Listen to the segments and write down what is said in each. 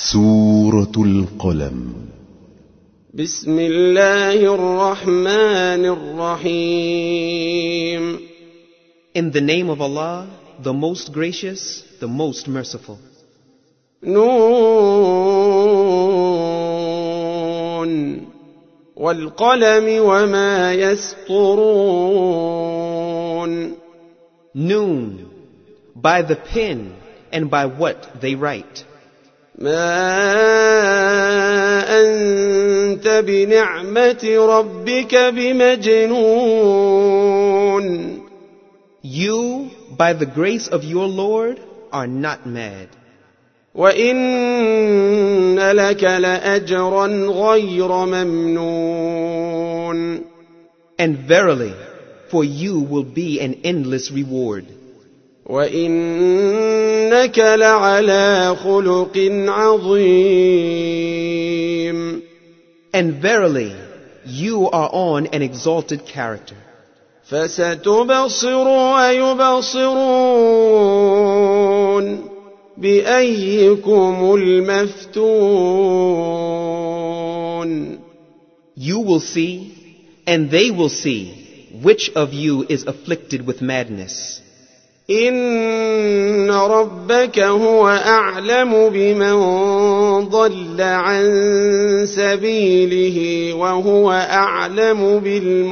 سورة القلم. بسم الله الرحمن الرحيم. In the name of Allah, the most gracious, the most merciful. نون والقلم وما يسطرون. Noon, by the pen and by what they write. ما أنت بنعمة ربك بمجنون. You, by the grace of your Lord, are not mad. وإن لك لأجرا غير ممنون. And verily, for you will be an endless reward. وإنك لعلى خلق عظيم. And verily, you are on an exalted character. فستبصر ويبصرون بأيكم المفتون. You will see, and they will see, which of you is afflicted with madness. إن ربك هو أعلم بمن ضل عن سبيله وهو أعلم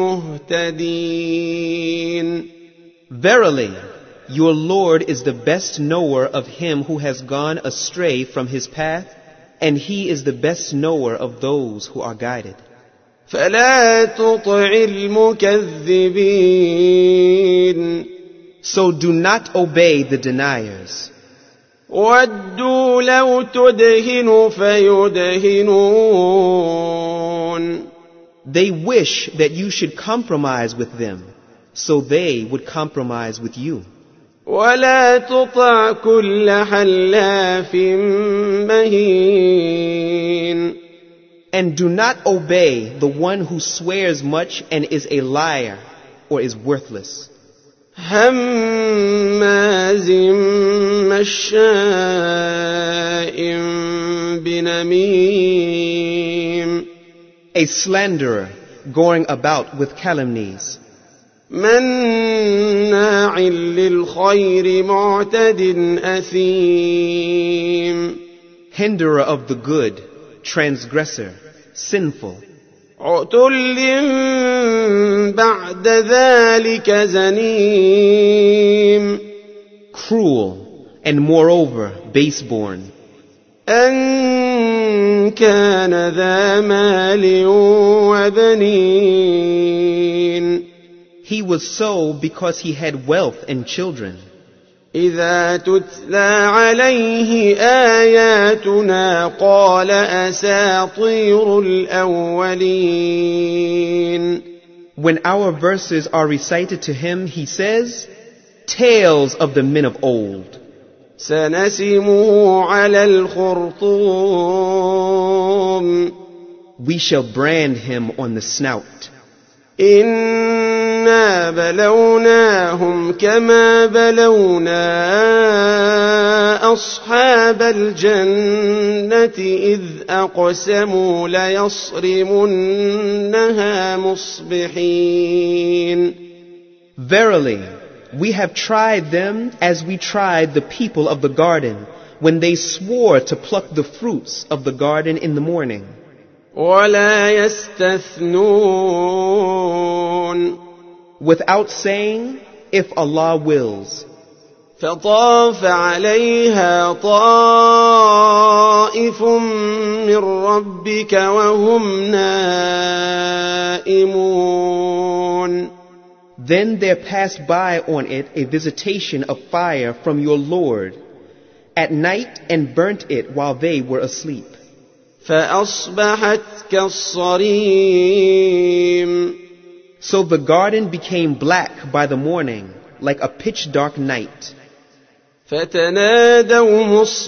بالمهتدين. Verily, your Lord is the best knower of him who has gone astray from his path, and he is the best knower of those who are guided. فلا تطع المكذبين. So do not obey the deniers. ودوا لو تدهن فيدهنون. They wish that you should compromise with them, so they would compromise with you. ولا تطع كل حلاف مهين. And do not obey the one who swears much and is a liar or is worthless. هماز مشاء بنميم. A slanderer going about with calumnies. مناع للخير معتد أثيم. Hinderer of the good, transgressor, sinful. عتل بعد ذلك زنيم. Cruel, and moreover baseborn. أن كان ذا مال وبنين. He was so because he had wealth and children. إذا تتلى عليه آياتنا قال أساطير الأولين. When our verses are recited to him, he says, tales of the men of old. سنسمه على الخرطوم. We shall brand him on the snout. إنا بلوناهم كما بلونا أصحاب الجنة إذ أقسموا ليصرمنها مصبحين. Verily, we have tried them as we tried the people of the garden when they swore to pluck the fruits of the garden in the morning. ولا يستثنون. Without saying, if Allah wills. فطاف عليها طائف من ربك وهم نائمون. Then there passed by on it a visitation of fire from your Lord at night and burnt it while they were asleep. فأصبحت كالصريم. So the garden became black by the morning, like a pitch-dark night. فتنادوا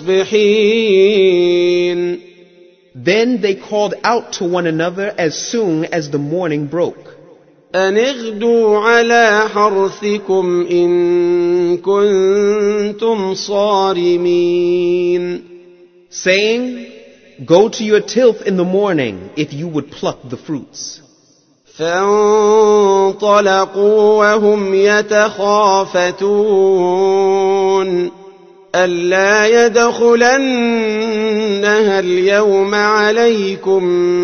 مصبحين. Then they called out to one another as soon as the morning broke. أن اغدوا على حرثكم إن كنتم صارمين. Saying, Go to your tilth in the morning if you would pluck the fruits. فانطلقوا وهم يتخافتون ألا يدخلنها اليوم عليكم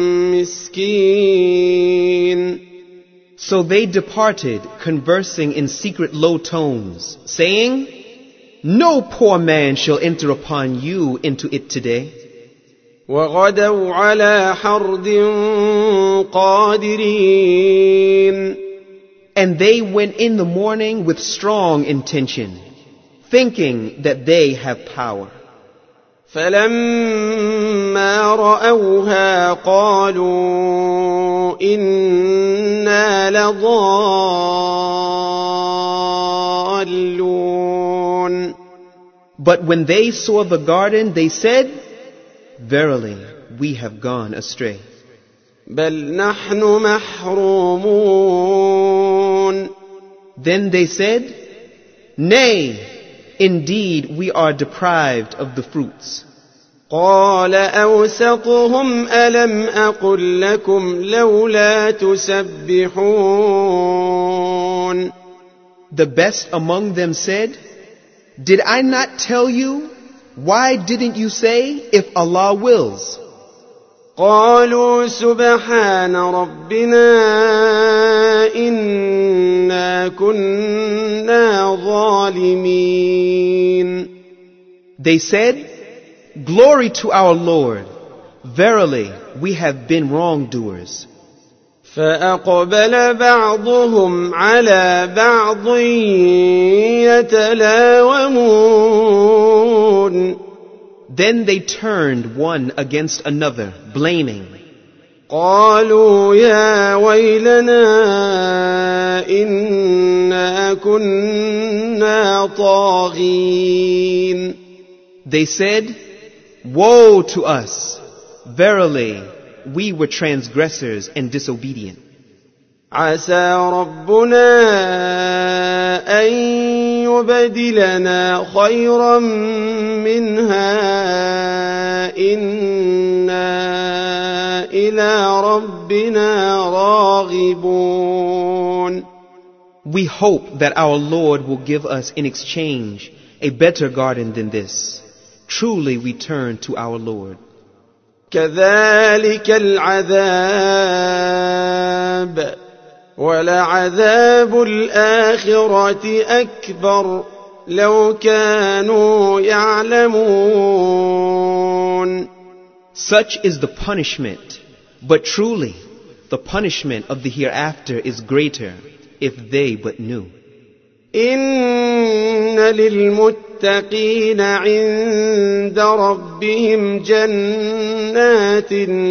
مسكين. So they departed, conversing in secret low tones, saying, No poor man shall enter upon you into it today. وغدوا على حرد قادرين. And they went in the morning with strong intention, thinking that they have power. فلما رأوها قالوا إنا لضالون. But when they saw the garden, they said, Verily, we have gone astray. بل نحن محرومون. Then they said, Nay, indeed we are deprived of the fruits. قال أوسطهم ألم أقل لكم لولا تسبحون. The best among them said, Did I not tell you? Why didn't you say, if Allah wills? قالوا سبحان ربنا إنا كنا ظالمين. They said, Glory to our Lord. Verily, we have been wrongdoers. فأقبل بعضهم على بعض يتلاومون. Then they turned one against another, blaming. قالوا يا ويلنا إنا كنا طاغين. They said, Woe to us! Verily, we were transgressors and disobedient. عسى ربنا أن يبدلنا خيرا منها إنا إلى ربنا راغبون. We hope that our Lord will give us in exchange a better garden than this. Truly we turn to our Lord. كذلك العذاب ولعذاب الآخرة أكبر لو كانوا يعلمون. Such is the punishment, but truly the punishment of the hereafter is greater if they but knew. إن للمتقين عند ربهم جنات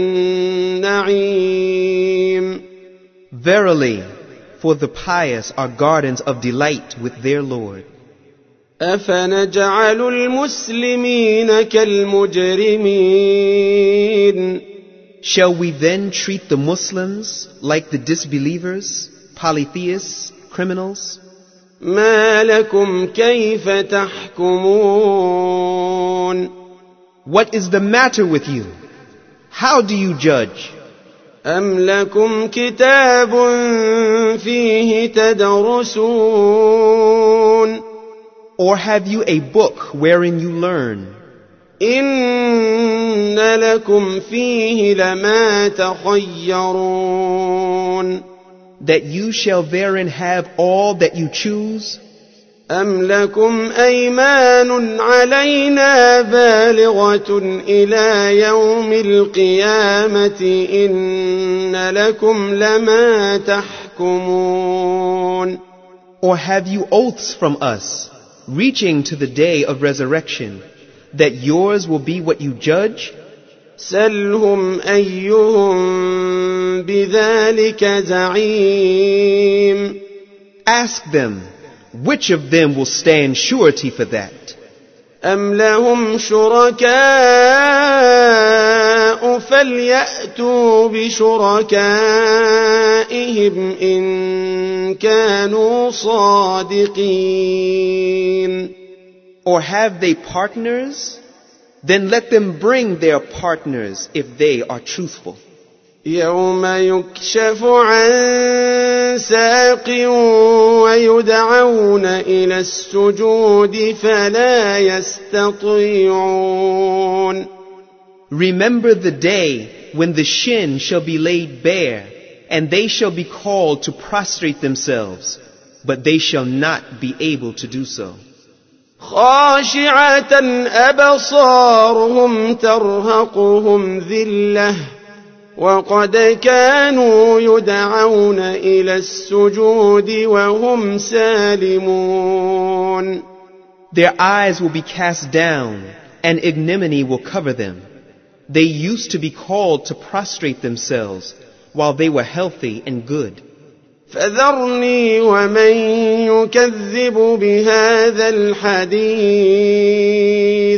النعيم. Verily, for the pious are gardens of delight with their Lord. أفنجعل المسلمين كالمجرمين. Shall we then treat the Muslims like the disbelievers, polytheists, criminals? ما لكم كيف تحكمون. What is the matter with you? How do you judge? أم لكم كتاب فيه تدرسون. Or have you a book wherein you learn? إن لكم فيه لما تخيرون. That you shall therein have all that you choose? أم لكم أيمان علينا بالغة إلى يوم القيامة إن لكم لما تحكمون. Or have you oaths from us, reaching to the day of resurrection, that yours will be what you judge? سلهم أيهم بذلك زعيم. Ask them, which of them will stand surety for that? أم لهم شركاء فليأتوا بشركائهم إن كانوا صادقين. Or have they partners? Then let them bring their partners if they are truthful. يوم يكشف عن ساق ويدعون إلى السجود فلا يستطيعون. Remember the day when the shin shall be laid bare, and they shall be called to prostrate themselves, but they shall not be able to do so. خاشعة أبصارهم ترهقهم ذلة وقد كانوا يدعون إلى السجود وهم سالمون. Their eyes will be cast down, and ignominy will cover them. They used to be called to prostrate themselves while they were healthy and good. فذرني ومن يكذب بهذا الحديث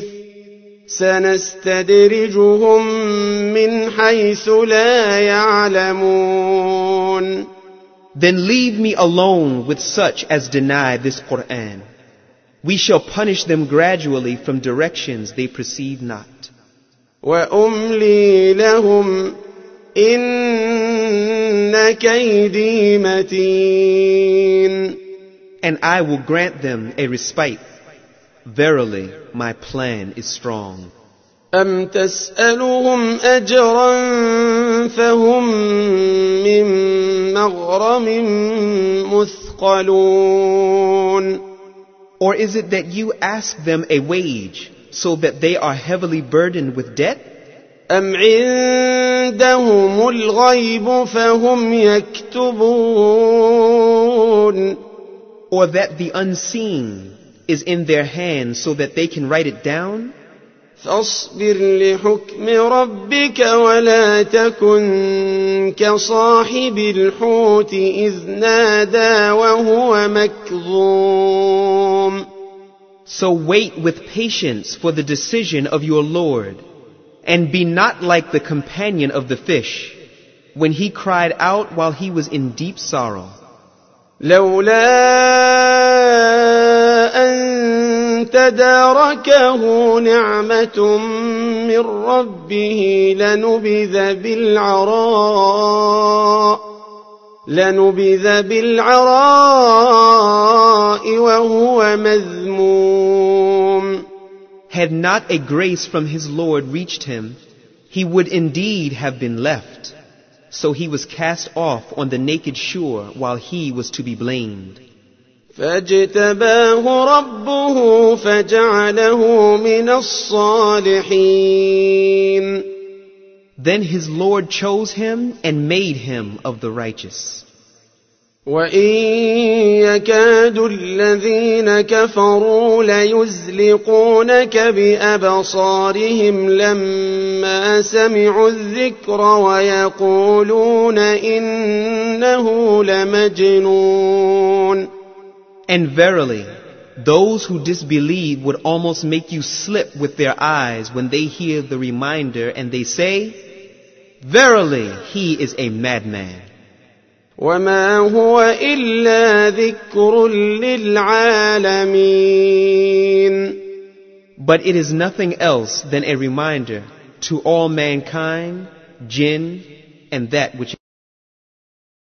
سنستدرجهم من حيث لا يعلمون. Then leave me alone with such as deny this Qur'an. We shall punish them gradually from directions they perceive not. وأملي لهم إن كيدي متين. And I will grant them a respite. Verily, my plan is strong. أم تسألهم أجرا فهم من مغرم مثقلون. Or is it that you ask them a wage so that they are heavily burdened with debt? أم عندهم الغيب فهم يكتبون. Or that the unseen is in their hands so that they can write it down? فاصبر لحكم ربك ولا تكن كصاحب الحوت إذ نادى وهو مكظوم. So wait with patience for the decision of your Lord, and be not like the companion of the fish, when he cried out while he was in deep sorrow. لولا أن تداركه نعمة من ربه لنبذ بالعراء وهو مذموم. Had not a grace from his Lord reached him, he would indeed have been left. So he was cast off on the naked shore while he was to be blamed. فاجتباه ربه فجعله من الصالحين. Then his Lord chose him and made him of the righteous. وإن يكاد الذين كفروا ليزلقونك بأبصارهم لما سمعوا الذكر ويقولون إنه لمجنون. And verily, those who disbelieve would almost make you slip with their eyes when they hear the reminder, and they say, verily, he is a madman. وما هو إلا ذكر للعالمين. But it is nothing else than a reminder to all mankind, jinn, and that which